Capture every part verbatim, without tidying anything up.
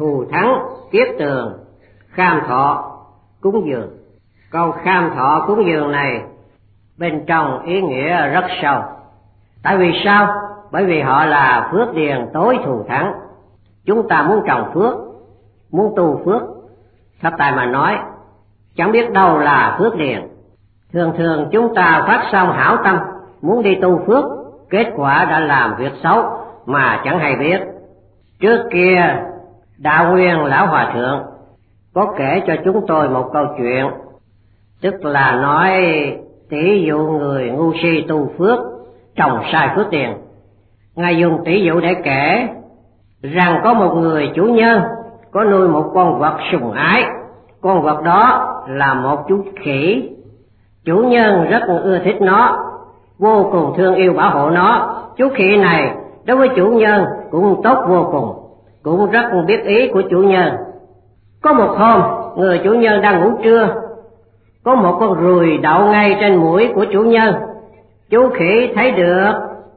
thù thắng, kiết tường, kham thọ, cúng dường. Câu kham thọ cúng dường này bên trong ý nghĩa rất sâu. Tại vì sao? Bởi vì họ là phước điền tối thù thắng. Chúng ta muốn trồng phước, muốn tu phước, sắp tại mà nói, chẳng biết đâu là phước điền. Thường thường chúng ta phát xong hảo tâm, muốn đi tu phước, kết quả đã làm việc xấu mà chẳng hay biết. Trước kia, Đạo Nguyên Lão Hòa Thượng có kể cho chúng tôi một câu chuyện, tức là nói tỷ dụ người ngu si tu phước, trồng sai phước điền. Ngài dùng tỷ dụ để kể rằng có một người chủ nhân có nuôi một con vật sùng ái. Con vật đó là một chú khỉ. Chủ nhân rất ưa thích nó, vô cùng thương yêu bảo hộ nó. Chú khỉ này đối với chủ nhân cũng tốt vô cùng, cũng rất biết ý của chủ nhân. Có một hôm, người chủ nhân đang ngủ trưa, có một con ruồi đậu ngay trên mũi của chủ nhân. Chú khỉ thấy được,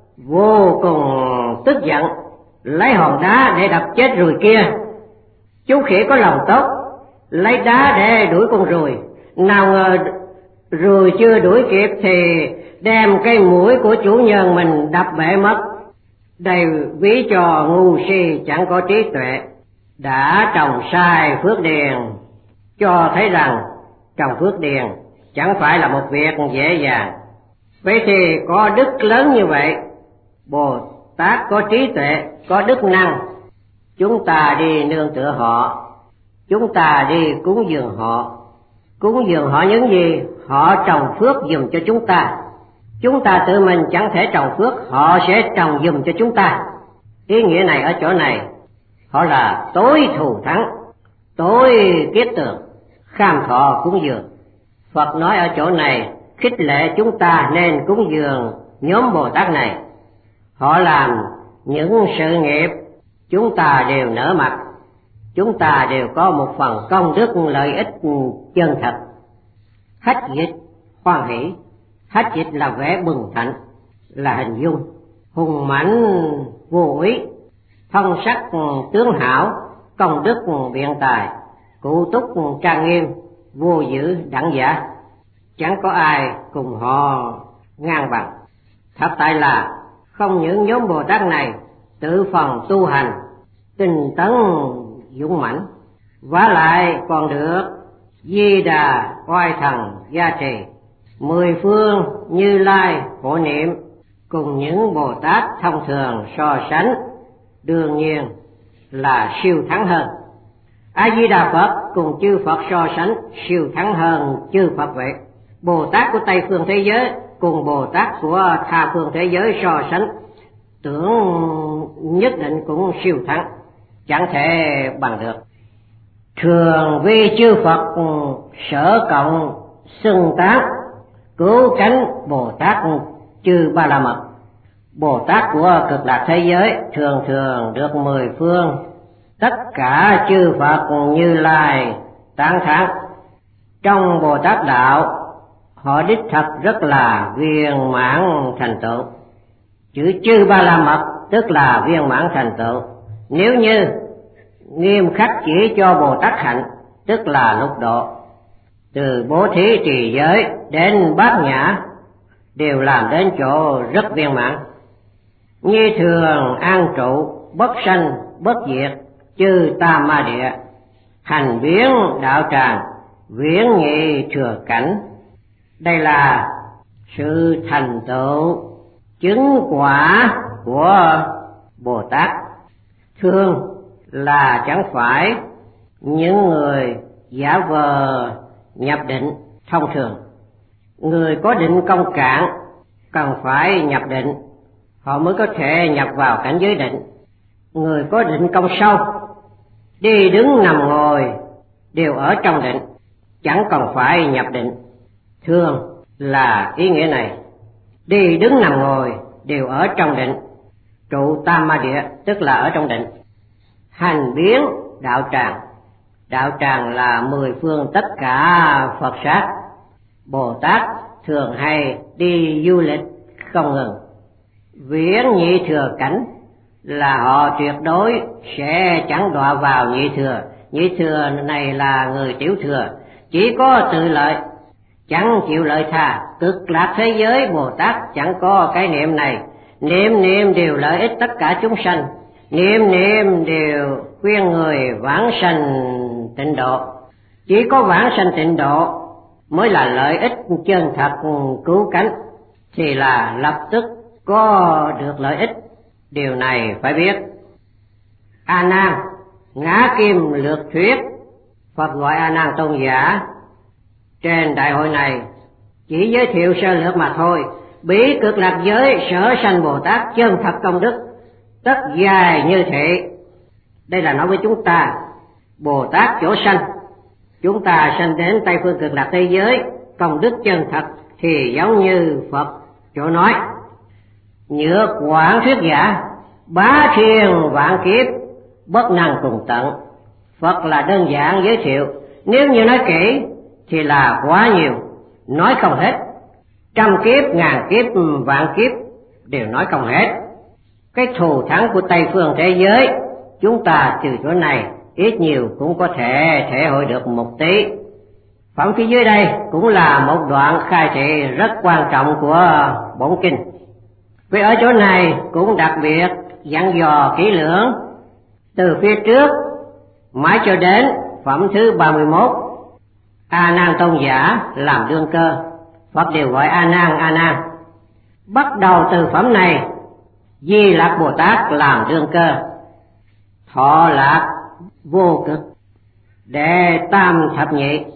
vô cùng tức giận, lấy hòn đá để đập chết ruồi kia. Chú khỉ có lòng tốt, lấy đá để đuổi con ruồi. Nào ngờ ruồi chưa đuổi kịp thì đem cái mũi của chủ nhân mình đập bể mất. Đây ví cho ngu si chẳng có trí tuệ, đã trồng sai phước điền, cho thấy rằng trồng phước điền chẳng phải là một việc dễ dàng. Vậy thì có đức lớn như vậy, Bồ Tát có trí tuệ, có đức năng, chúng ta đi nương tựa họ, chúng ta đi cúng dường họ. Cúng dường họ những gì? Họ trồng phước giùm cho chúng ta. Chúng ta tự mình chẳng thể trồng phước, họ sẽ trồng giùm cho chúng ta. Ý nghĩa này ở chỗ này, họ là tối thù thắng, tối kiết tường, kham thọ cúng dường. Phật nói ở chỗ này khích lệ chúng ta nên cúng dường nhóm Bồ Tát này. Họ làm những sự nghiệp chúng ta đều nở mặt, chúng ta đều có một phần công đức lợi ích chân thật. Hách dịch hoan hỷ, hách dịch là vẻ bừng thạnh, là hình dung hùng mãnh vô úy, thân sắc tướng hảo, công đức biện tài, cụ túc trang nghiêm, vô dữ đẳng giả. Chẳng có ai cùng họ ngang bằng. Thật tại là không những nhóm Bồ Tát này tự phần tu hành tinh tấn dũng mãnh, vả lại còn được Di Đà oai thần gia trì, mười phương Như Lai hộ niệm, cùng những Bồ Tát thông thường so sánh đương nhiên là siêu thắng hơn. A Di Đà Phật cùng chư Phật so sánh siêu thắng hơn chư Phật vậy. Bồ Tát của Tây phương thế giới cùng Bồ Tát của tha phương thế giới so sánh, tưởng nhất định cũng siêu thắng, chẳng thể bằng được. Thường vi chư Phật sở cộng xưng tán, cứu cánh Bồ Tát chư Ba La Mật. Bồ Tát của cực lạc thế giới thường thường được mười phương tất cả chư Phật Như Lai tán thán. Trong Bồ Tát đạo, họ đích thật rất là viên mãn thành tựu. Chữ chư Ba La Mật tức là viên mãn thành tựu. Nếu như nghiêm khắc chỉ cho Bồ Tát hạnh, tức là lục độ, từ bố thí trì giới đến bát nhã đều làm đến chỗ rất viên mãn. Như thường an trụ, bất sanh bất diệt, chư tam ma địa, hành biến đạo tràng, viễn nhị thừa cảnh. Đây là sự thành tựu chứng quả của Bồ Tát. Thường là chẳng phải những người giả vờ nhập định thông thường. Người có định công cạn cần phải nhập định, họ mới có thể nhập vào cảnh giới định. Người có định công sâu, đi đứng nằm ngồi đều ở trong định, chẳng cần phải nhập định. Thường là ý nghĩa này, đi đứng nằm ngồi đều ở trong định, trụ tam ma địa tức là ở trong định. Hành biến đạo tràng, đạo tràng là mười phương tất cả Phật sát. Bồ Tát thường hay đi du lịch không ngừng. Viễn nhị thừa cảnh là họ tuyệt đối sẽ chẳng đọa vào nhị thừa. Nhị thừa này là người tiểu thừa, chỉ có tự lợi, chẳng chịu lợi tha. Cực lạc thế giới Bồ Tát chẳng có cái niệm này, niệm niệm đều lợi ích tất cả chúng sanh, niệm niệm đều khuyên người vãng sanh tịnh độ. Chỉ có vãng sanh tịnh độ mới là lợi ích chân thật cứu cánh, thì là lập tức có được lợi ích. Điều này phải biết. A Nan, ngã kim lược thuyết, Phật gọi A Nan tôn giả. Trên đại hội này chỉ giới thiệu sơ lược mà thôi. Bí cực lạc giới sở sanh Bồ Tát chân thật công đức tất dài như thế. Đây là nói với chúng ta Bồ Tát chỗ sanh, chúng ta sanh đến Tây phương cực lạc thế giới công đức chân thật thì giống như Phật chỗ nói: nhược quảng thuyết giả, bá thiên vạn kiếp, bất năng cùng tận. Phật là đơn giản giới thiệu, nếu như nói kỹ thì là quá nhiều, nói không hết. Trăm kiếp, ngàn kiếp, vạn kiếp đều nói không hết. Cái thù thắng của Tây phương thế giới chúng ta từ chỗ này ít nhiều cũng có thể thể hội được một tí. Phẩm phía dưới đây cũng là một đoạn khai thị rất quan trọng của bổn kinh. Vì ở chỗ này cũng đặc biệt dặn dò kỹ lưỡng, từ phía trước mãi cho đến phẩm thứ ba mươi mốt, A Nan tôn giả làm đương cơ, Phật đều gọi A Nan A Nan. Bắt đầu từ phẩm này, Di Lặc Bồ Tát làm đương cơ, thọ lạc vô cực đệ tam thập nhị.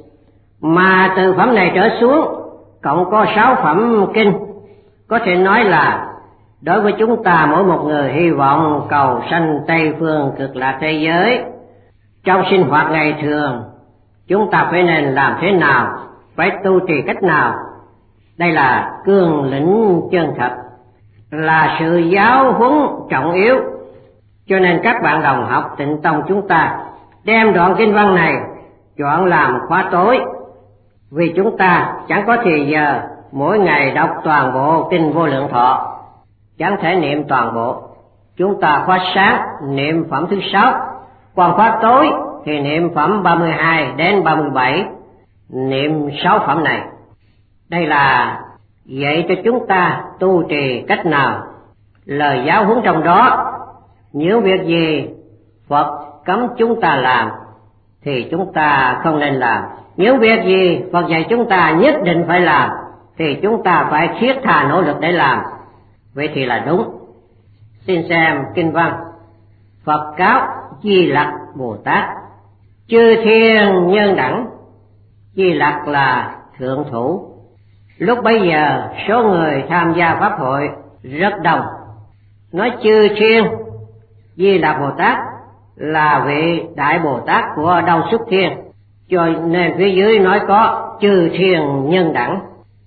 Mà từ phẩm này trở xuống cộng có sáu phẩm kinh, có thể nói là đối với chúng ta mỗi một người hy vọng cầu sanh Tây phương cực lạc thế giới, trong sinh hoạt ngày thường chúng ta phải nên làm thế nào, phải tu trì cách nào. Đây là cương lĩnh chân thật, là sự giáo huấn trọng yếu. Cho nên các bạn đồng học Tịnh Tông chúng ta đem đoạn kinh văn này chọn làm khóa tối, vì chúng ta chẳng có thì giờ mỗi ngày đọc toàn bộ kinh Vô Lượng Thọ, chẳng thể niệm toàn bộ. Chúng ta khóa sáng niệm phẩm thứ sáu, còn khóa tối thì niệm phẩm ba mươi hai đến ba mươi bảy, niệm sáu phẩm này. Đây là dạy cho chúng ta tu trì cách nào, lời giáo huấn trong đó. Những việc gì Phật cấm chúng ta làm thì chúng ta không nên làm, những việc gì Phật dạy chúng ta nhất định phải làm thì chúng ta phải thiết tha nỗ lực để làm. Vậy thì là đúng. Xin xem kinh văn. Phật cáo Di Lặc Bồ Tát: chư thiên nhân đẳng. Di Lặc là thượng thủ. Lúc bấy giờ số người tham gia pháp hội rất đông. Nói chư thiên, Di Lặc Bồ Tát là vị đại Bồ Tát của Đông Xuất Thiên, cho nên phía dưới nói có chư thiên nhân đẳng.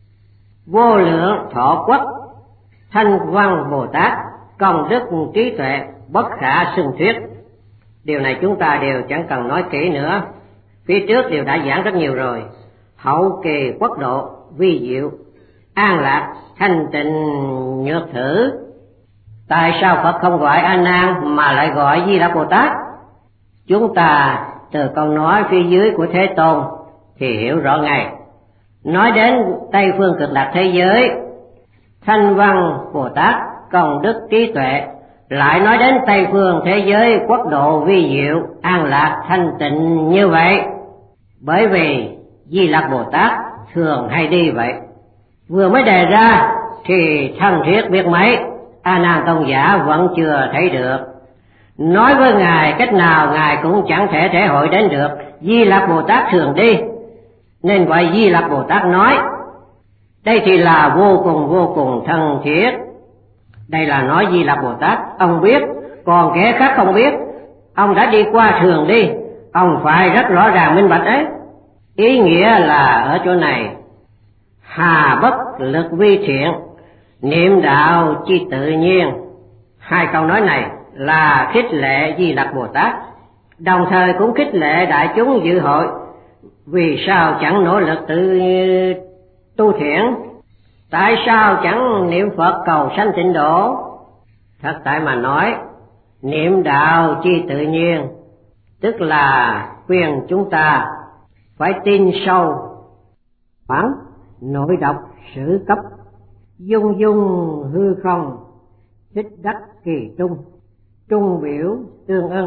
Vô lượng thọ quốc, Thanh Văn Bồ Tát, công đức trí tuệ bất khả xưng thuyết. Điều này chúng ta đều chẳng cần nói kỹ nữa, phía trước đều đã giảng rất nhiều rồi. Hậu kỳ quốc độ vi diệu, an lạc thanh tịnh nhược thử. Tại sao Phật không gọi A Nan mà lại gọi Di Lặc Bồ Tát? Chúng ta từ câu nói phía dưới của Thế Tôn thì hiểu rõ ngay. Nói đến Tây phương cực lạc thế giới, Thanh Văn Bồ Tát công đức trí tuệ, lại nói đến Tây phương thế giới quốc độ vi diệu, an lạc thanh tịnh như vậy, bởi vì Di Lặc Bồ Tát thường hay đi vậy. Vừa mới đề ra thì thân thiết biết mấy, A Nan tôn giả vẫn chưa thấy được. Nói với Ngài cách nào Ngài cũng chẳng thể thể hội đến được. Di Lặc Bồ Tát thường đi, nên gọi Di Lặc Bồ Tát nói. Đây thì là vô cùng vô cùng thân thiết. Đây là nói Di Lặc Bồ Tát, ông biết, còn kẻ khác không biết. Ông đã đi qua thường đi, ông phải rất rõ ràng minh bạch đấy. Ý nghĩa là ở chỗ này: hà bất lực vi thiện, niệm đạo chi tự nhiên. Hai câu nói này là khích lệ Di Lặc Bồ Tát, đồng thời cũng khích lệ đại chúng dự hội. Vì sao chẳng nỗ lực tự tu thiện? Tại sao chẳng niệm Phật cầu sanh tịnh độ? Thật tại mà nói, Niệm đạo chi tự nhiên, tức là khuyên chúng ta phải tin sâu bản nội độc sử cấp, dung dung hư không, thích đắc kỳ trung, trung biểu tương ưng.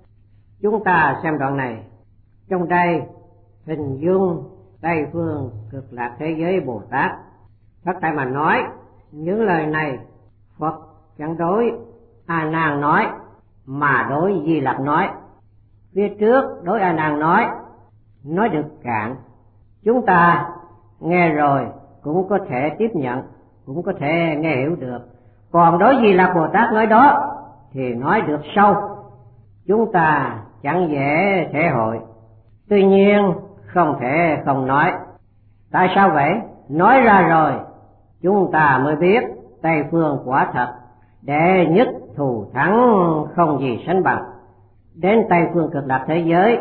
Chúng ta xem đoạn này, trong đây hình dung Tây phương cực lạc thế giới Bồ Tát. Thật tại mà nói, những lời này Phật chẳng đối A Nan nói, mà đối Di Lặc nói. Phía trước đối A Nan nói, nói được cạn, chúng ta nghe rồi cũng có thể tiếp nhận, cũng có thể nghe hiểu được. Còn đối Di Lặc Bồ Tát nói đó thì nói được sâu, chúng ta chẳng dễ thể hội. Tuy nhiên không thể không nói. Tại sao vậy? Nói ra rồi chúng ta mới biết Tây phương quả thật đệ nhất thù thắng, không gì sánh bằng. Đến Tây phương cực lạc thế giới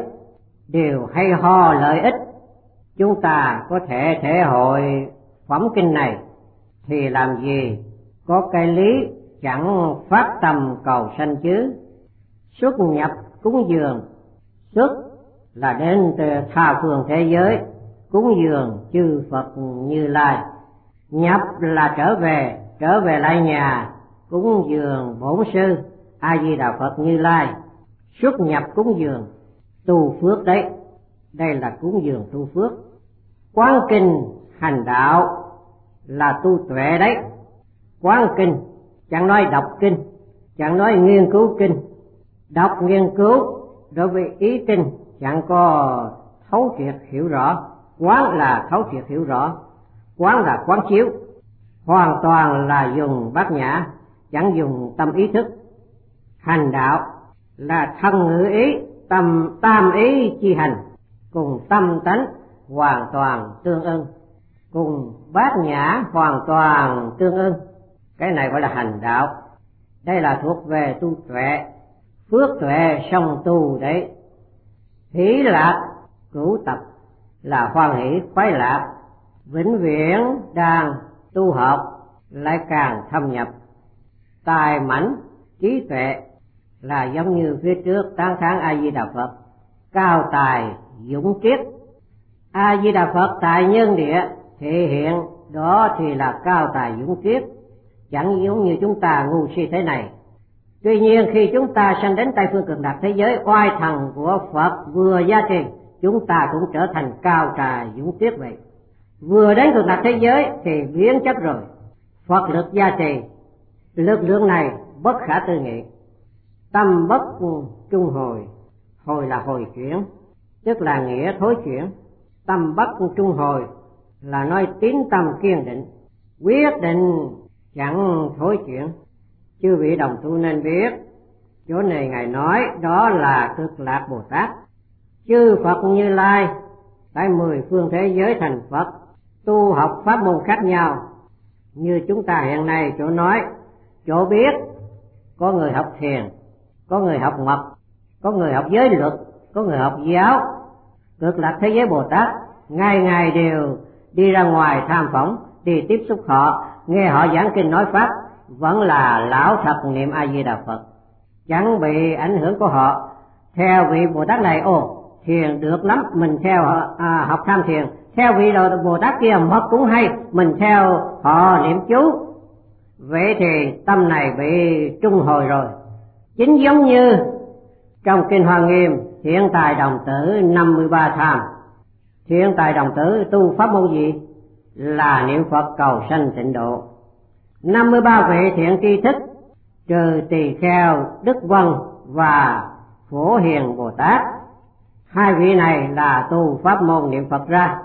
đều hay ho lợi ích, chúng ta có thể thể hội phẩm kinh này thì làm gì có cái lý chẳng phát tâm cầu sanh chứ. Xuất nhập cúng dường, xuất là đến từ tha phương thế giới cúng dường chư Phật Như Lai, nhập là trở về, trở về lại nhà cúng dường bổn sư A Di Đà Phật Như Lai. Xuất nhập cúng dường tu phước đấy, đây là cúng dường tu phước. Quán kinh hành đạo là tu tuệ đấy. Quán kinh chẳng nói đọc kinh, chẳng nói nghiên cứu kinh. Đọc nghiên cứu đối với ý kinh chẳng có thấu triệt hiểu rõ. Quán là thấu triệt hiểu rõ, quán là quán chiếu, hoàn toàn là dùng bát nhã, chẳng dùng tâm ý thức. Hành đạo là thân ngữ ý, tâm tam ý chi hành, cùng tâm tánh hoàn toàn tương ưng, cùng bát nhã hoàn toàn tương ưng. Cái này gọi là hành đạo. Đây là thuộc về tu tuệ, phước tuệ song tu đấy. Hỷ lạc cửu tập là hoan hỷ khoái lạc, vĩnh viễn đang tu học lại càng thâm nhập. Tài mãnh trí tuệ là giống như phía trước tán thán A Di Đà Phật, cao tài dũng triết. A Di Đà Phật tại nhân địa thể hiện đó thì là cao tài dũng triết, chẳng giống như chúng ta ngu si thế này. Tuy nhiên khi chúng ta sanh đến Tây phương cực lạc thế giới, oai thần của Phật vừa gia trì, chúng ta cũng trở thành cao tài dũng triết vậy. Vừa đến cực lạc thế giới thì biến chất rồi, Phật lực gia trì, lực lượng này bất khả tư nghị. Tâm bất trung hồi, hồi là hồi chuyển, tức là nghĩa thối chuyển. Tâm bất trung hồi là nói tín tâm kiên định, quyết định chẳng thối chuyển. Chư vị đồng tu nên biết, chỗ này Ngài nói đó là cực lạc Bồ Tát. Chư Phật Như Lai tại mười phương thế giới thành Phật, tu học pháp môn khác nhau. Như chúng ta hiện nay chỗ nói, chỗ biết, có người học thiền, có người học mật, có người học giới luật, có người học giáo. Cực lạc thế giới Bồ Tát ngày ngày đều đi ra ngoài tham phỏng, đi tiếp xúc họ, nghe họ giảng kinh nói pháp, vẫn là lão thật niệm A Di Đà Phật, chẳng bị ảnh hưởng của họ. Theo vị Bồ Tát này, ồ thiền được lắm, mình theo à, học tham thiền. Theo vị Bồ Tát kia mật cũng hay, mình theo họ niệm chú. Vậy thì tâm này bị trung hồi rồi. Chính giống như trong kinh Hoa Nghiêm, Thiện Tài Đồng Tử năm mươi ba tham. Thiện Tài Đồng Tử tu pháp môn gì? Là niệm Phật cầu sanh tịnh độ. năm mươi ba vị thiện tri thức, trừ Tỳ Kheo, Đức Vân và Phổ Hiền Bồ Tát, hai vị này là tu pháp môn niệm Phật ra.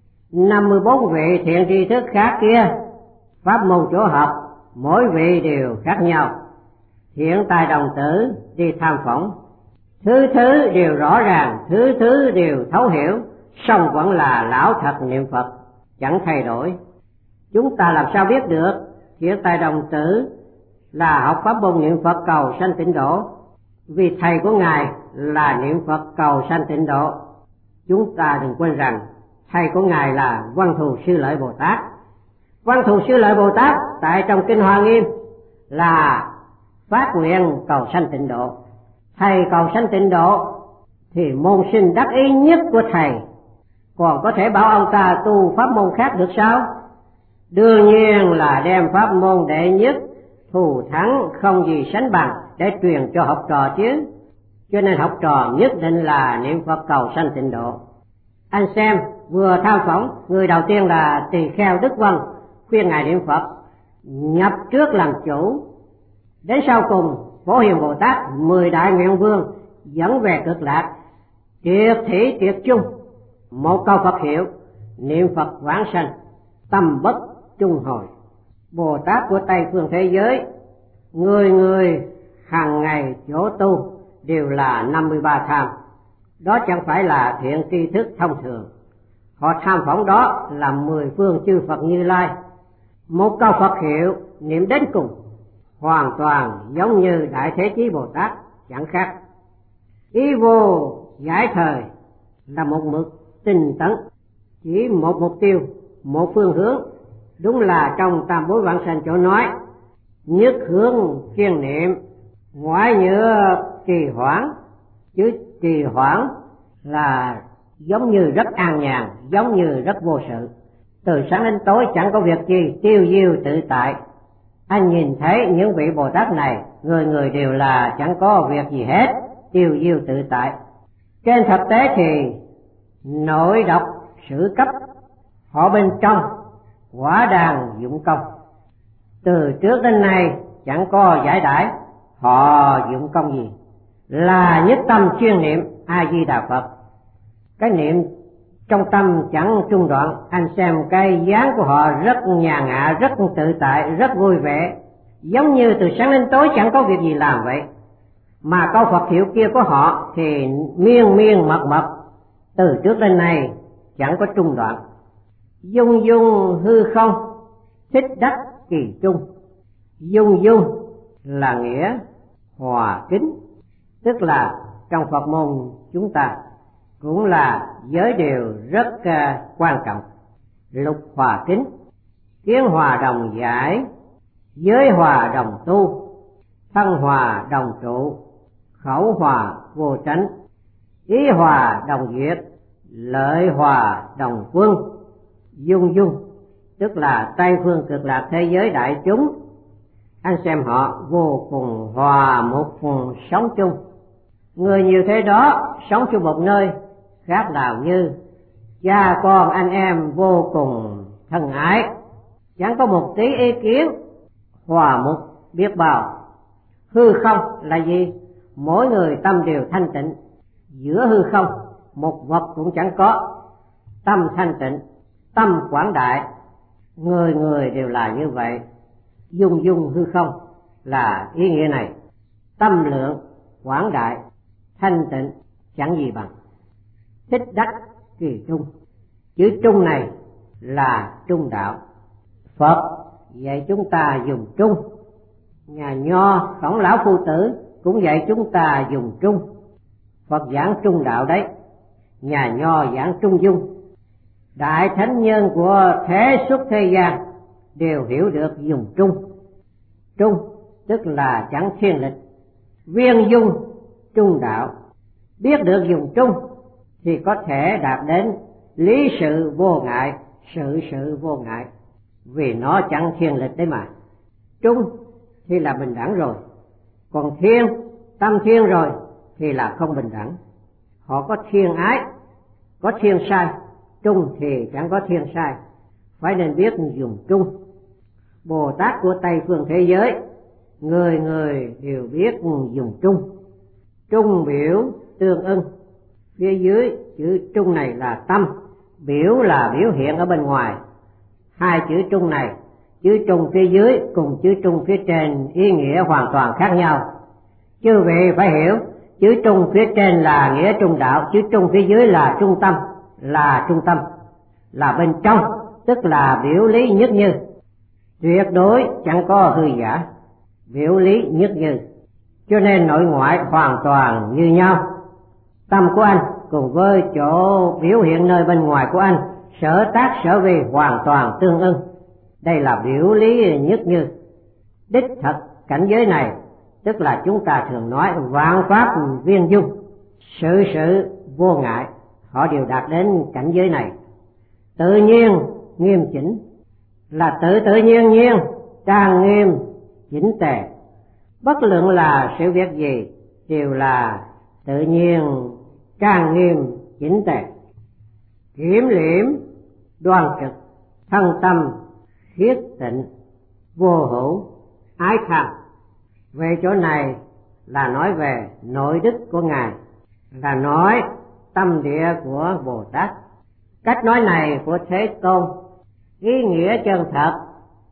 năm mươi bốn vị thiện tri thức khác kia, pháp môn chỗ học, mỗi vị đều khác nhau. Thiện Tài Đồng Tử đi tham phỏng, thứ thứ đều rõ ràng, thứ thứ đều thấu hiểu, song vẫn là lão thật niệm Phật, chẳng thay đổi. Chúng ta làm sao biết được Thiện Tài Đồng Tử là học pháp môn niệm Phật cầu sanh tịnh độ? Vì thầy của Ngài là niệm Phật cầu sanh tịnh độ. Chúng ta đừng quên rằng thầy của Ngài là Văn Thù Sư Lợi Bồ Tát. Văn Thù Sư Lợi Bồ Tát tại trong kinh Hoa Nghiêm là phát nguyện cầu sanh tịnh độ. Thầy cầu sanh tịnh độ thì môn sinh đắc ý nhất của thầy, còn có thể bảo ông ta tu pháp môn khác được sao? Đương nhiên là đem pháp môn đệ nhất thù thắng không gì sánh bằng để truyền cho học trò chứ. Cho nên học trò nhất định là niệm Phật cầu sanh tịnh độ. Anh xem, vừa tham phỏng, người đầu tiên là tỳ kheo Đức Vân khuyên ngài niệm Phật, nhập trước làm chủ. Đến sau cùng, Phổ Hiền Bồ Tát mười đại nguyện vương dẫn về Cực Lạc, triệt thủy triệt chung, một câu Phật hiệu, niệm Phật vãng sanh, tâm bất trung hồi. Bồ Tát của Tây phương thế giới, người người hàng ngày chỗ tu đều là năm mươi ba tham. Đó chẳng phải là thiện tri thức thông thường. Họ tham phỏng đó là mười phương chư Phật Như Lai. Một câu Phật hiệu niệm đến cùng, hoàn toàn giống như Đại Thế Chí Bồ Tát, chẳng khác. Ý vô giải thời là một mực tinh tấn, chỉ một mục tiêu, một phương hướng. Đúng là trong Tam Bối Vãng Sanh chỗ nói, nhất hướng kiên niệm, ngoại nhựa trì hoãn. Chứ trì hoãn là giống như rất an nhàn, giống như rất vô sự. Từ sáng đến tối chẳng có việc gì, tiêu diêu tự tại. Anh nhìn thấy những vị Bồ Tát này, người người đều là chẳng có việc gì hết, tiêu diêu tự tại. Trên thực tế thì nội độc sử cấp, họ bên trong quả đàn dụng công. Từ trước đến nay chẳng có giải đãi, họ dụng công gì? Là nhất tâm chuyên niệm A Di Đà Phật. Cái niệm trong tâm chẳng trung đoạn. Anh xem cái dáng của họ rất nhàn hạ, rất tự tại, rất vui vẻ, giống như từ sáng đến tối chẳng có việc gì làm vậy. Mà câu Phật hiệu kia của họ thì miên miên mật mật, từ trước đến nay chẳng có trung đoạn. Dung dung hư không, thích đắc kỳ trung. Dung dung là nghĩa hòa kính, tức là trong Phật môn chúng ta cũng là giới điều rất uh, quan trọng. Lục hòa kính, kiến hòa đồng giải, giới hòa đồng tu, thân hòa đồng trụ, khẩu hòa vô tránh, ý hòa đồng diệt, lợi hòa đồng quân. Dung dung tức là Tây phương Cực Lạc thế giới đại chúng, anh xem họ vô cùng hòa một cùng sống chung. Người nhiều thế đó sống chung một nơi, khác nào như cha con anh em vô cùng thân ái, chẳng có một tí ý kiến, hòa mục biết bao. Hư không là gì? Mỗi người tâm đều thanh tịnh, giữa hư không một vật cũng chẳng có. Tâm thanh tịnh, tâm quảng đại, người người đều là như vậy. Dung dung hư không là ý nghĩa này. Tâm lượng quảng đại, thanh tịnh chẳng gì bằng. Thích đắc kỳ trung, chữ trung này là trung đạo. Phật dạy chúng ta dùng trung, nhà Nho Khổng Lão Phu Tử cũng dạy chúng ta dùng trung. Phật giảng trung đạo đấy, nhà Nho giảng trung dung. Đại thánh nhân của thế xuất thế gian đều hiểu được dùng trung. Trung tức là chẳng thiên lịch, viên dung trung đạo. Biết được dùng trung thì có thể đạt đến lý sự vô ngại, sự sự vô ngại, vì nó chẳng thiên lịch đấy mà. Trung thì là bình đẳng rồi, còn thiên, tâm thiên rồi thì là không bình đẳng. Họ có thiên ái, có thiên sai, trung thì chẳng có thiên sai, phải nên biết dùng trung. Bồ Tát của Tây phương thế giới, người người đều biết dùng trung. Trung biểu tương ưng, phía dưới chữ trung này là tâm, biểu là biểu hiện ở bên ngoài. Hai chữ trung này, chữ trung phía dưới cùng chữ trung phía trên ý nghĩa hoàn toàn khác nhau. Chư vị phải hiểu, chữ trung phía trên là nghĩa trung đạo, chữ trung phía dưới là trung tâm, là trung tâm, là bên trong, tức là biểu lý nhất như, tuyệt đối chẳng có hư giả, biểu lý nhất như. Cho nên nội ngoại hoàn toàn như nhau. Tâm của anh cùng với chỗ biểu hiện nơi bên ngoài của anh, sở tác sở vi hoàn toàn tương ưng. Đây là biểu lý nhất như. Đích thật cảnh giới này tức là chúng ta thường nói vạn pháp viên dung, sự sự vô ngại, họ đều đạt đến cảnh giới này. Tự nhiên nghiêm chỉnh là tự tự nhiên nhiên, trang nghiêm chỉnh tề, bất luận là sự việc gì đều là tự nhiên trang nghiêm chỉnh tề. Kiểm liễm đoan trực, thân tâm khiết tịnh, vô hữu ái tham. Về chỗ này là nói về nội đức của Ngài, là nói tâm địa của Bồ Tát. Cách nói này của Thế Tôn ý nghĩa chân thật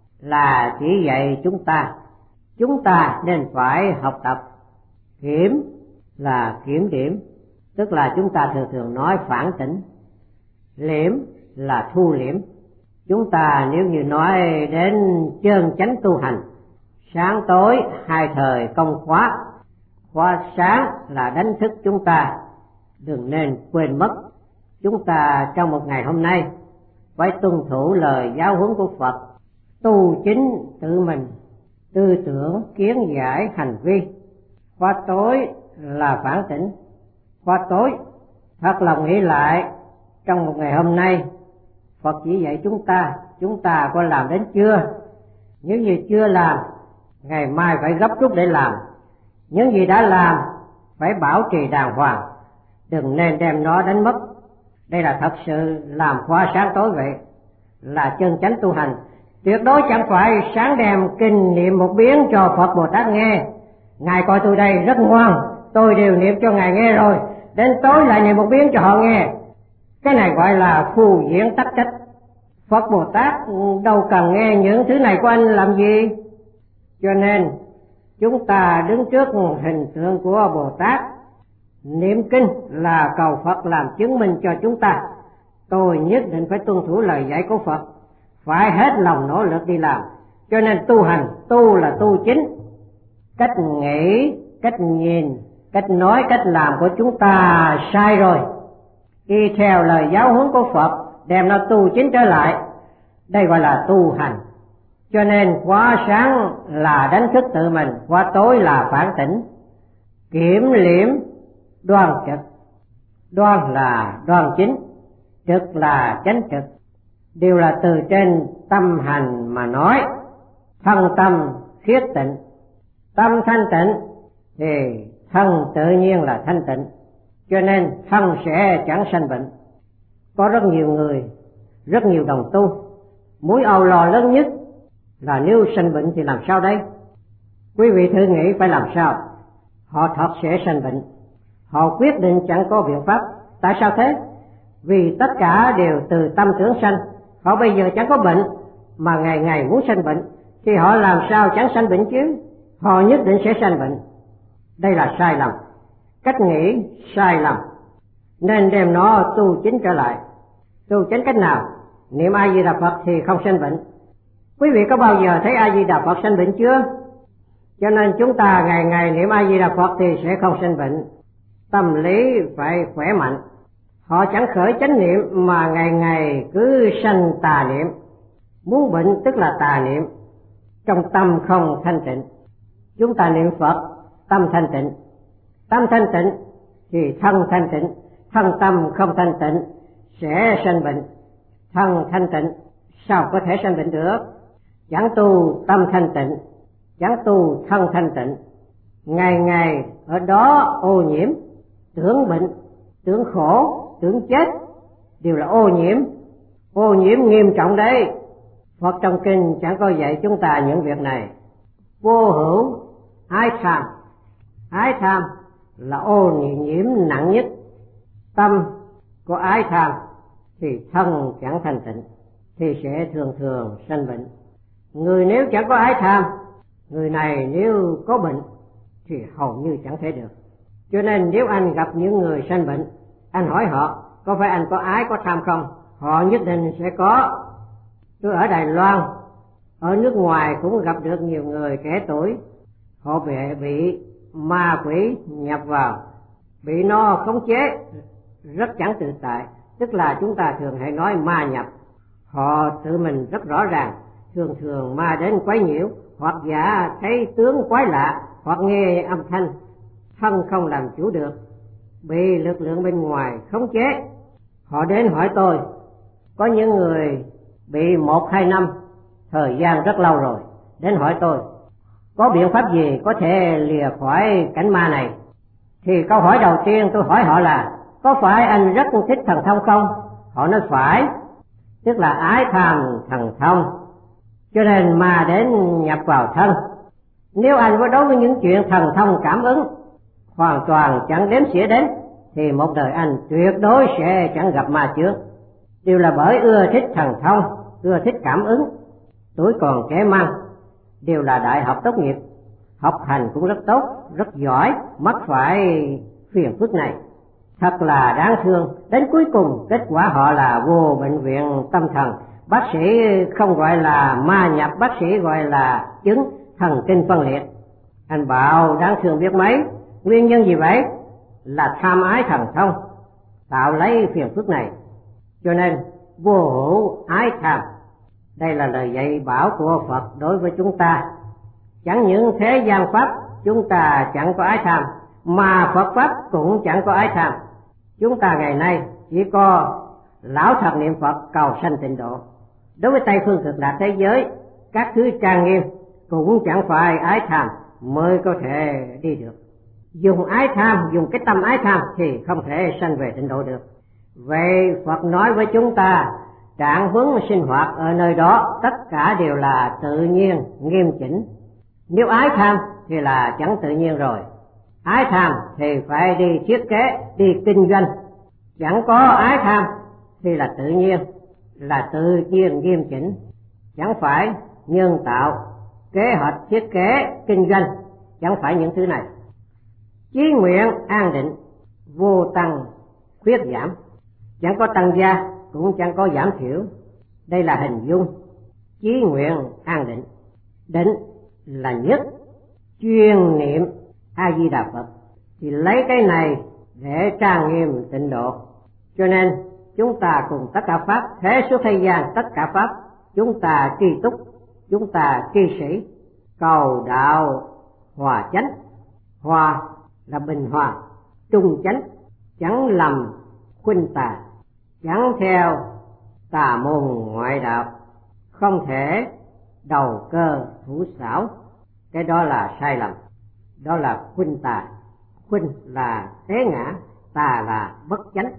là chỉ dạy chúng ta, chúng ta nên phải học tập. Kiểm là kiểm điểm, tức là chúng ta thường thường nói phản tỉnh. Liễm là thu liễm. Chúng ta nếu như nói đến chân chánh tu hành, sáng tối hai thời công khóa, khóa sáng là đánh thức chúng ta, đừng nên quên mất. Chúng ta trong một ngày hôm nay phải tuân thủ lời giáo huấn của Phật, tu chính tự mình, tư tưởng kiến giải hành vi. Khóa tối là phản tỉnh. Khóa tối thật lòng nghĩ lại, trong một ngày hôm nay Phật chỉ dạy chúng ta, chúng ta có làm đến chưa? Những gì chưa làm, ngày mai phải gấp rút để làm. Những gì đã làm, phải bảo trì đàng hoàng, đừng nên đem nó đánh mất. Đây là thật sự làm khóa sáng tối vậy, là chân chánh tu hành. Tuyệt đối chẳng phải sáng đem kinh niệm một biến cho Phật Bồ Tát nghe. Ngài coi tôi đây rất ngoan, tôi đều niệm cho Ngài nghe rồi, đến tối lại niệm một biến cho họ nghe. Cái này gọi là phù diễn tắc trách. Phật Bồ Tát đâu cần nghe những thứ này của anh làm gì. Cho nên chúng ta đứng trước hình tượng của Bồ Tát, niệm kinh là cầu Phật làm chứng minh cho chúng ta. Tôi nhất định phải tuân thủ lời dạy của Phật, phải hết lòng nỗ lực đi làm. Cho nên tu hành, tu là tu chính. Cách nghĩ, cách nhìn, cách nói, cách làm của chúng ta sai rồi. Y theo lời giáo huấn của Phật, đem nó tu chính trở lại, đây gọi là tu hành. Cho nên khóa sáng là đánh thức tự mình, khóa tối là phản tỉnh. Kiểm liễm đoan trực, đoan là đoan chính, trực là chánh trực, đều là từ trên tâm hành mà nói. Thân tâm khiết tịnh, tâm thanh tịnh thì thân tự nhiên là thanh tịnh, cho nên thân sẽ chẳng sanh bệnh. Có rất nhiều người, rất nhiều đồng tu, mối âu lo lớn nhất là nếu sanh bệnh thì làm sao đây? Quý vị thử nghĩ phải làm sao? Họ thật sẽ sanh bệnh, họ quyết định chẳng có biện pháp. Tại sao thế? Vì tất cả đều từ tâm tưởng sanh. Họ bây giờ chẳng có bệnh mà ngày ngày muốn sanh bệnh, thì họ làm sao chẳng sanh bệnh chứ? Họ nhất định sẽ sanh bệnh. Đây là sai lầm, cách nghĩ sai lầm, nên đem nó tu chính trở lại. Tu chính cách nào? Niệm A Di Đà Phật thì không sanh bệnh. Quý vị có bao giờ thấy A Di Đà Phật sanh bệnh chưa? Cho nên chúng ta ngày ngày niệm A Di Đà Phật thì sẽ không sanh bệnh. Tâm lý phải khỏe mạnh. Họ chẳng khởi chánh niệm mà ngày ngày cứ sanh tà niệm. Muốn bệnh tức là tà niệm, trong tâm không thanh tịnh. Chúng ta niệm Phật tâm thanh tịnh, tâm thanh tịnh thì thân thanh tịnh, thân tâm không thanh tịnh sẽ sanh bệnh. Thân thanh tịnh sao có thể sanh bệnh được? Chẳng tu tâm thanh tịnh, chẳng tu thân thanh tịnh, ngày ngày ở đó ô nhiễm, tưởng bệnh, tưởng khổ, tưởng chết, đều là ô nhiễm, ô nhiễm nghiêm trọng đấy. Phật trong kinh chẳng có dạy chúng ta những việc này. Vô hữu ái tham, ái tham là ô nhiễm nặng nhất. Tâm có ái tham thì thân chẳng thanh tịnh, thì sẽ thường thường sanh bệnh. Người nếu chẳng có ái tham, người này nếu có bệnh thì hầu như chẳng thể được. Cho nên nếu anh gặp những người sanh bệnh, anh hỏi họ có phải anh có ái có tham không? Họ nhất định sẽ có. Tôi ở Đài Loan, ở nước ngoài cũng gặp được nhiều người trẻ tuổi, họ bị, bị ma quỷ nhập vào, bị nó khống chế, rất chẳng tự tại. Tức là chúng ta thường hay nói ma nhập. Họ tự mình rất rõ ràng, thường thường ma đến quấy nhiễu, hoặc giả thấy tướng quái lạ, hoặc nghe âm thanh, thân không làm chủ được, bị lực lượng bên ngoài khống chế. Họ đến hỏi tôi, có những người bị một hai năm, thời gian rất lâu rồi, đến hỏi tôi có biện pháp gì có thể lìa khỏi cảnh ma này. Thì câu hỏi đầu tiên tôi hỏi họ là, có phải anh rất thích thần thông không? Họ nói phải, tức là ái tham thần thông, cho nên ma đến nhập vào thân. Nếu anh có đối với những chuyện thần thông cảm ứng hoàn toàn chẳng đếm xỉa đến, thì một đời anh tuyệt đối sẽ chẳng gặp ma chướng. Đều là bởi ưa thích thần thông, ưa thích cảm ứng, tuổi còn trẻ măng, đều là đại học tốt nghiệp, học hành cũng rất tốt, rất giỏi, mắc phải phiền phức này. Thật là đáng thương, đến cuối cùng kết quả họ là vô bệnh viện tâm thần. Bác sĩ không gọi là ma nhập, bác sĩ gọi là chứng thần kinh phân liệt. Anh bảo đáng thương biết mấy, nguyên nhân gì vậy? Là tham ái thần thông, tạo lấy phiền phức này. Cho nên vô hữu ái tham, đây là lời dạy bảo của Phật đối với chúng ta. Chẳng những thế gian pháp chúng ta chẳng có ái tham, mà Phật pháp cũng chẳng có ái tham. Chúng ta ngày nay chỉ có lão thật niệm Phật cầu sanh tịnh độ. Đối với Tây phương cực lạc thế giới, các thứ trang nghiêm cũng chẳng phải ái tham mới có thể đi được. Dùng ái tham, dùng cái tâm ái tham thì không thể sanh về tịnh độ được. Vậy Phật nói với chúng ta, trạng huống sinh hoạt ở nơi đó tất cả đều là tự nhiên, nghiêm chỉnh. Nếu ái tham thì là chẳng tự nhiên rồi. Ái tham thì phải đi thiết kế, đi kinh doanh. Chẳng có ái tham thì là tự nhiên, là tự nhiên nghiêm chỉnh. Chẳng phải nhân tạo, kế hoạch, thiết kế, kinh doanh, chẳng phải những thứ này. Chí nguyện an định, vô tăng khuyết giảm, chẳng có tăng gia cũng chẳng có giảm thiểu. Đây là hình dung chí nguyện an định. Định là nhất, chuyên niệm A Di Đà Phật, thì lấy cái này để trang nghiêm tịnh độ. Cho nên chúng ta cùng tất cả pháp, thế suốt thế gian tất cả pháp, chúng ta tri túc, chúng ta tri sĩ, cầu đạo hòa chánh. Hòa là bình hòa, trung chánh, chẳng lầm khuynh tà, chẳng theo tà môn ngoại đạo, không thể đầu cơ thủ xảo. Cái đó là sai lầm, đó là khuynh tà. Khuynh là té ngã, tà là bất chánh.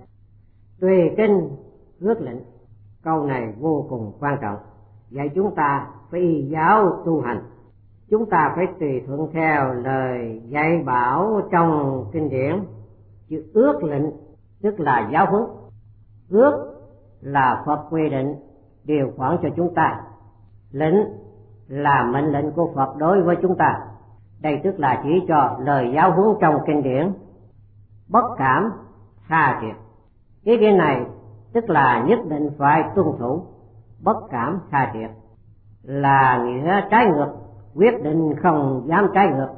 Tùy kinh ước lệnh, câu này vô cùng quan trọng, dạy chúng ta phải y giáo tu hành. Chúng ta phải tùy thuận theo lời dạy bảo trong kinh điển. Chữ ước lệnh tức là giáo huấn. Ước là Phật quy định điều khoản cho chúng ta, lệnh là mệnh lệnh của Phật đối với chúng ta. Đây tức là chỉ cho lời giáo huấn trong kinh điển. Bất cảm tha triệt, ý nghĩa này tức là nhất định phải tuân thủ. Bất cảm tha triệt là nghĩa trái ngược, quyết định không dám trái ngược.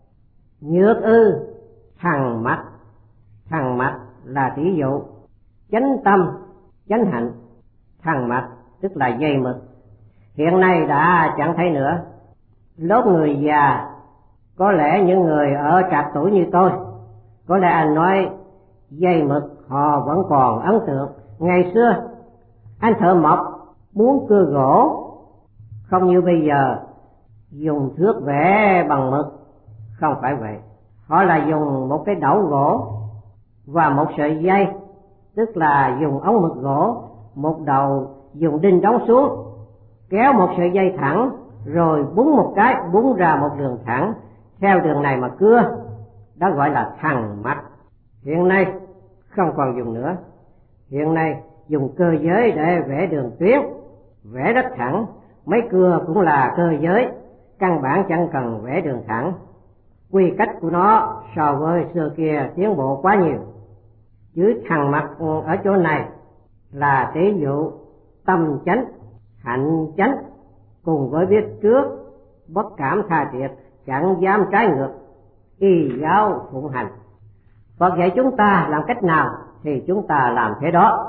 Nhược ư thằng mắt, thằng mắt là tỷ dụ. Chánh tâm, chánh hạnh, thằng mắt tức là dây mực. Hiện nay đã chẳng thấy nữa. Lớp người già, có lẽ những người ở trạc tuổi như tôi, có lẽ anh nói dây mực họ vẫn còn ấn tượng. Ngày xưa anh thợ mộc muốn cưa gỗ, không như bây giờ dùng thước vẽ bằng mực, không phải vậy. Họ là dùng một cái đẩu gỗ và một sợi dây, tức là dùng ống mực gỗ, một đầu dùng đinh đóng xuống, kéo một sợi dây thẳng, rồi búng một cái, búng ra một đường thẳng, theo đường này mà cưa, đó gọi là thằn mắt. Hiện nay không còn dùng nữa, hiện nay dùng cơ giới để vẽ đường tuyến, vẽ rất thẳng, mấy cưa cũng là cơ giới, căn bản chẳng cần vẽ đường thẳng. Quy cách của nó so với xưa kia tiến bộ quá nhiều. Chữ thằn mặt ở chỗ này là tỷ dụ tâm chánh, hạnh chánh, cùng với biết trước, bất cảm tha triệt, chẳng dám trái ngược, y giáo phụng hành. Phật dạy chúng ta làm cách nào thì chúng ta làm thế đó.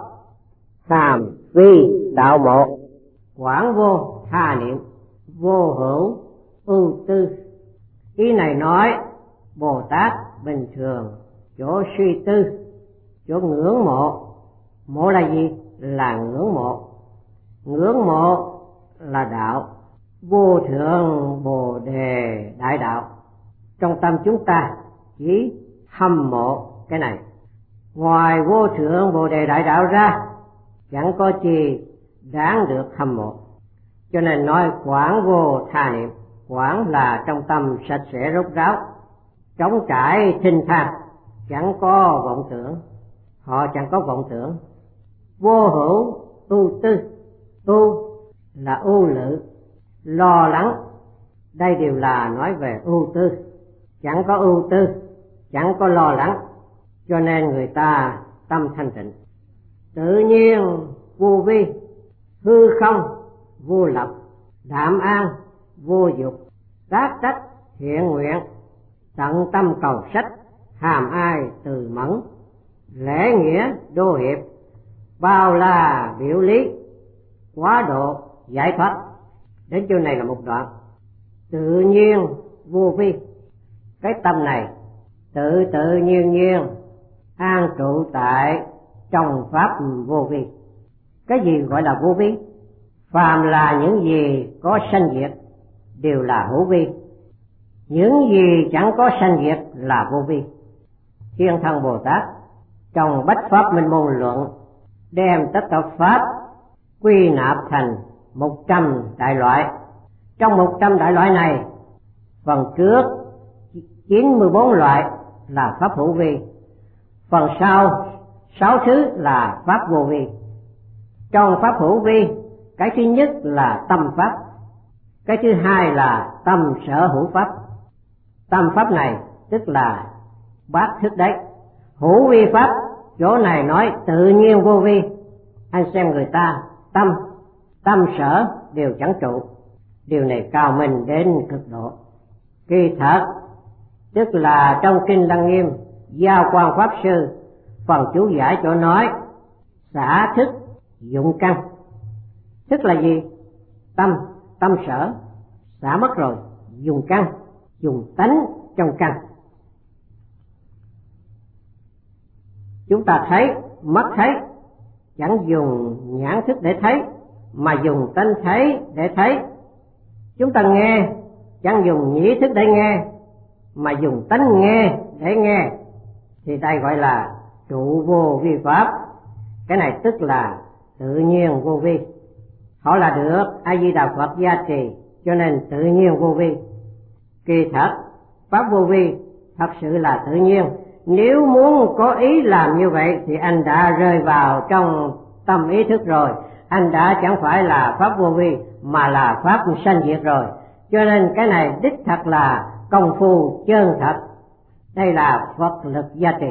Hàm vi đạo một, quảng vô tha niệm, vô hữu ưu tư. Ý này nói Bồ Tát bình thường chỗ suy tư, chỗ ngưỡng mộ. Mộ là gì? Là ngưỡng mộ. Ngưỡng mộ là đạo, vô thượng Bồ Đề đại đạo. Trong tâm chúng ta chỉ hâm mộ cái này. Ngoài vô thượng Bồ Đề đại đạo ra, chẳng có gì đáng được hâm mộ. Cho nên nói quảng vô tha niệm. Quảng là trong tâm sạch sẽ rốt ráo, trống trải thinh thang, chẳng có vọng tưởng. Họ chẳng có vọng tưởng. Vô hữu ưu tư. Ưu là ưu lự, lo lắng. Đây đều là nói về ưu tư. Chẳng có ưu tư, chẳng có lo lắng, cho nên người ta tâm thanh tịnh. Tự nhiên vô vi, hư không vô lập, đạm an vô dục, tác trách thiện nguyện, tận tâm cầu sách, hàm ai từ mẫn, lễ nghĩa đô hiệp, bao la biểu lý, quá độ giải thoát. Đến chỗ này là một đoạn. Tự nhiên vô vi, cái tâm này tự tự nhiên nhiên an trụ tại trong pháp vô vi. Cái gì gọi là vô vi? Phàm là những gì có sanh diệt đều là hữu vi, những gì chẳng có sanh diệt là vô vi. Thiên Thân Bồ Tát trong Bách Pháp Minh Môn Luận đem tất cả pháp quy nạp thành một trăm đại loại. Trong một trăm đại loại này, phần trước chín mươi bốn loại là pháp hữu vi, phần sau sáu thứ là pháp vô vi. Trong pháp hữu vi, cái thứ nhất là tâm pháp, cái thứ hai là tâm sở hữu pháp. Tâm pháp này tức là bát thức đấy. Hữu vi pháp, chỗ này nói tự nhiên vô vi. Anh xem người ta tâm, tâm sở đều chẳng trụ. Điều này cao minh đến cực độ. Kỳ thật tức là trong Kinh Lăng Nghiêm, Giao Quang Pháp Sư phần chú giải chỗ nói xả thức dụng căn. Thức là gì? Tâm, tâm sở xả mất rồi, dùng căn, dùng tánh trong căn. Chúng ta thấy, mắt thấy, chẳng dùng nhãn thức để thấy, mà dùng tánh thấy để thấy. Chúng ta nghe, chẳng dùng nhĩ thức để nghe, mà dùng tánh nghe để nghe. Thì đây gọi là trụ vô vi pháp. Cái này tức là tự nhiên vô vi. Họ là được A Di Đà Phật gia trì, cho nên tự nhiên vô vi. Kỳ thật pháp vô vi thật sự là tự nhiên. Nếu muốn có ý làm như vậy thì anh đã rơi vào trong tâm ý thức rồi. Anh đã chẳng phải là pháp vô vi mà là pháp sanh diệt rồi. Cho nên cái này đích thật là công phu chân thật. Đây là Phật lực gia trì.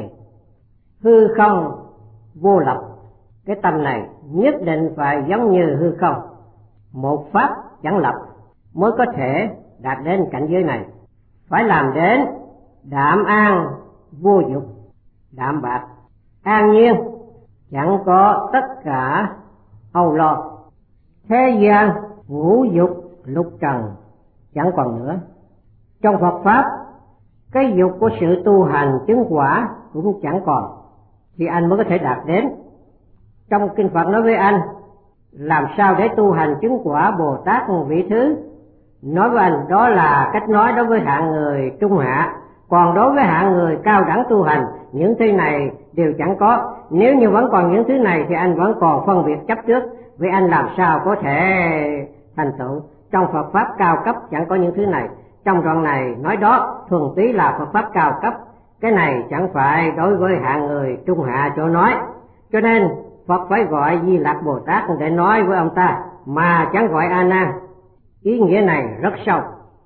Hư không vô lập, cái tâm này nhất định phải giống như hư không, một pháp chẳng lập mới có thể đạt đến cảnh giới này. Phải làm đến đạm an vô dục, đạm bạc, an nhiên, chẳng có tất cả âu lo. Thế gian ngũ dục lục trần chẳng còn nữa. Trong Phật pháp, cái dục của sự tu hành chứng quả cũng chẳng còn, thì anh mới có thể đạt đến. Trong Kinh Phật nói với anh, làm sao để tu hành chứng quả Bồ Tát vị thứ. Nói với anh, đó là cách nói đối với hạng người trung hạ. Còn đối với hạng người cao đẳng tu hành, những thứ này đều chẳng có. Nếu như vẫn còn những thứ này thì anh vẫn còn phân biệt chấp trước. Vì anh làm sao có thể thành tựu. Trong Phật pháp cao cấp chẳng có những thứ này. Trong đoạn này nói đó thuần túy là Phật pháp cao cấp. Cái này chẳng phải đối với hạng người trung hạ chỗ nói. Cho nên Phật phải gọi Di Lặc Bồ Tát để nói với ông ta, mà chẳng gọi A Nan. Ý nghĩa này rất sâu.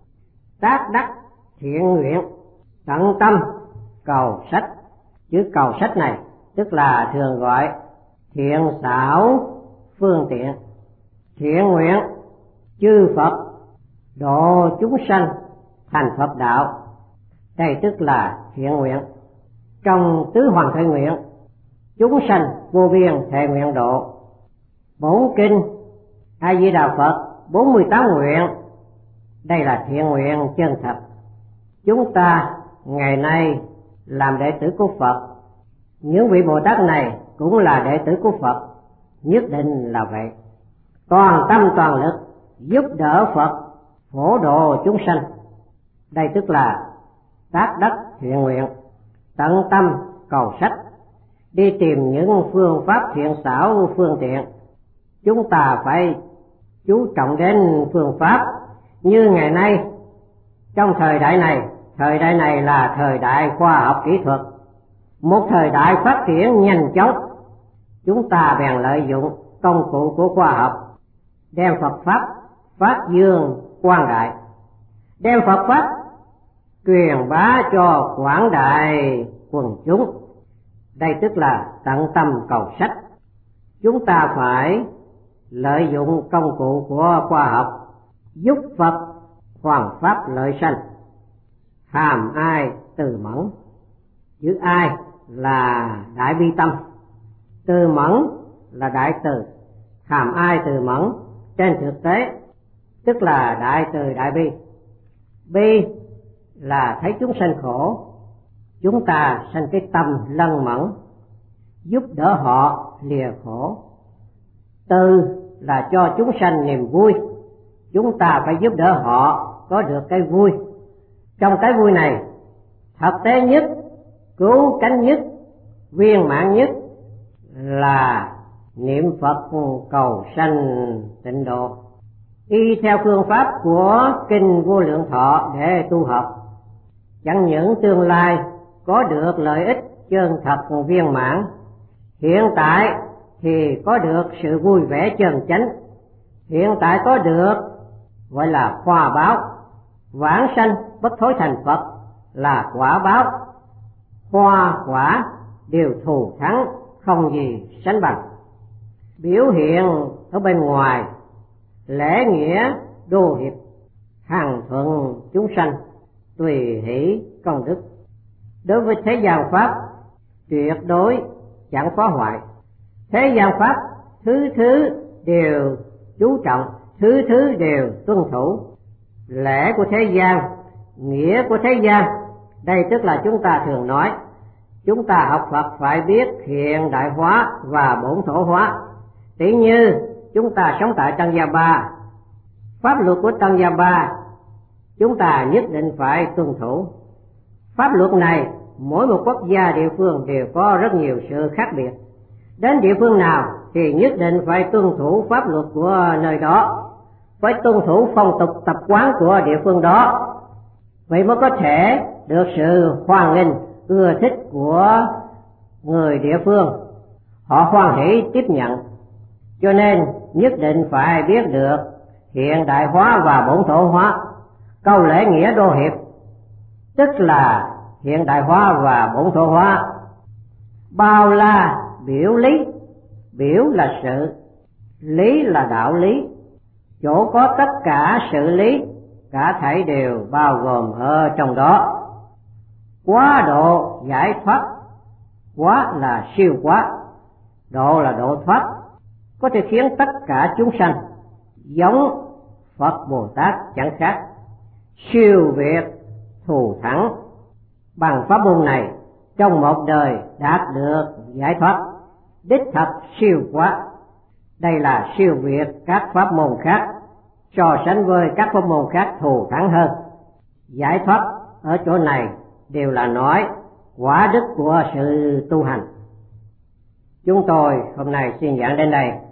Tác đắc thiện nguyện, tận tâm cầu sách. Chữ cầu sách này tức là thường gọi thiện xảo phương tiện. Thiện nguyện chư Phật độ chúng sanh thành Phật đạo. Đây tức là thiện nguyện. Trong tứ hoàng thệ nguyện, chúng sanh vô biên thệ nguyện độ. Bổn kinh A Di Đà Phật bốn mươi tám nguyện, đây là thiện nguyện chân thật. chúng ta ngày nay làm đệ tử của Phật, những vị Bồ Tát này cũng là đệ tử của Phật, nhất định là vậy. Toàn tâm toàn lực giúp đỡ Phật phổ độ chúng sanh. Đây tức là tác đất thiện nguyện, tận tâm cầu sách, đi tìm những phương pháp thiện xảo phương tiện. Chúng ta phải chú trọng đến phương pháp. Như ngày nay, trong thời đại này, thời đại này là thời đại khoa học kỹ thuật, một thời đại phát triển nhanh chóng. Chúng ta bèn lợi dụng công cụ của khoa học, đem Phật pháp phát dương quang đại, đem Phật pháp truyền bá cho quảng đại quần chúng. Đây tức là tận tâm cầu sách. Chúng ta phải lợi dụng công cụ của khoa học, giúp Phật hoàn pháp lợi sanh. Hàm ai từ mẫn, chữ ai là đại bi tâm, từ mẫn là đại từ. Hàm ai từ mẫn trên thực tế tức là đại từ đại bi. Bi là thấy chúng sanh khổ, chúng ta sanh cái tâm lân mẫn, giúp đỡ họ lìa khổ. Từ là cho chúng sanh niềm vui, chúng ta phải giúp đỡ họ có được cái vui. Trong cái vui này, thực tế nhất, cứu cánh nhất, viên mãn nhất là niệm Phật cầu sanh tịnh độ, y theo phương pháp của Kinh Vô Lượng Thọ để tu học. Chẳng những tương lai có được lợi ích chân thật viên mãn, hiện tại thì có được sự vui vẻ chân chánh, hiện tại có được gọi là khoa báo. Vãng sanh bất thối thành Phật là quả báo, hoa quả đều thù thắng, không gì sánh bằng. Biểu hiện ở bên ngoài, lễ nghĩa đô hiệp, hằng thuận chúng sanh, tùy hỷ công đức. Đối với thế gian pháp, tuyệt đối chẳng phá hoại. Thế gian pháp thứ thứ đều chú trọng, thứ thứ đều tuân thủ. Lễ của thế gian, nghĩa của thế gian, đây tức là chúng ta thường nói, chúng ta học Phật phải biết hiện đại hóa và bổn thổ hóa. Tỷ như chúng ta sống tại Tăng Gia Ba, pháp luật của Tăng Gia Ba chúng ta nhất định phải tuân thủ. Pháp luật này mỗi một quốc gia địa phương đều có rất nhiều sự khác biệt. Đến địa phương nào thì nhất định phải tuân thủ pháp luật của nơi đó, phải tuân thủ phong tục tập quán của địa phương đó, vậy mới có thể được sự hoan nghênh ưa thích của người địa phương, họ hoan hỷ tiếp nhận. Cho nên nhất định phải biết được hiện đại hóa và bổn thổ hóa. Câu lễ nghĩa đô hiệp tức là hiện đại hóa và bổn thổ hóa. Bao la biểu lý, biểu là sự, lý là đạo lý. Chỗ có tất cả sự lý, cả thảy đều bao gồm ở trong đó. Quá độ giải thoát, quá là siêu quá, độ là độ thoát, có thể khiến tất cả chúng sanh giống Phật Bồ Tát chẳng khác, siêu việt thù thắng. Bằng pháp môn này trong một đời đạt được giải thoát, đích thật siêu quá. Đây là siêu việt các pháp môn khác, so sánh với các pháp môn khác thù thắng hơn. Giải thoát ở chỗ này đều là nói quả đức của sự tu hành. Chúng tôi hôm nay xin giảng đến đây.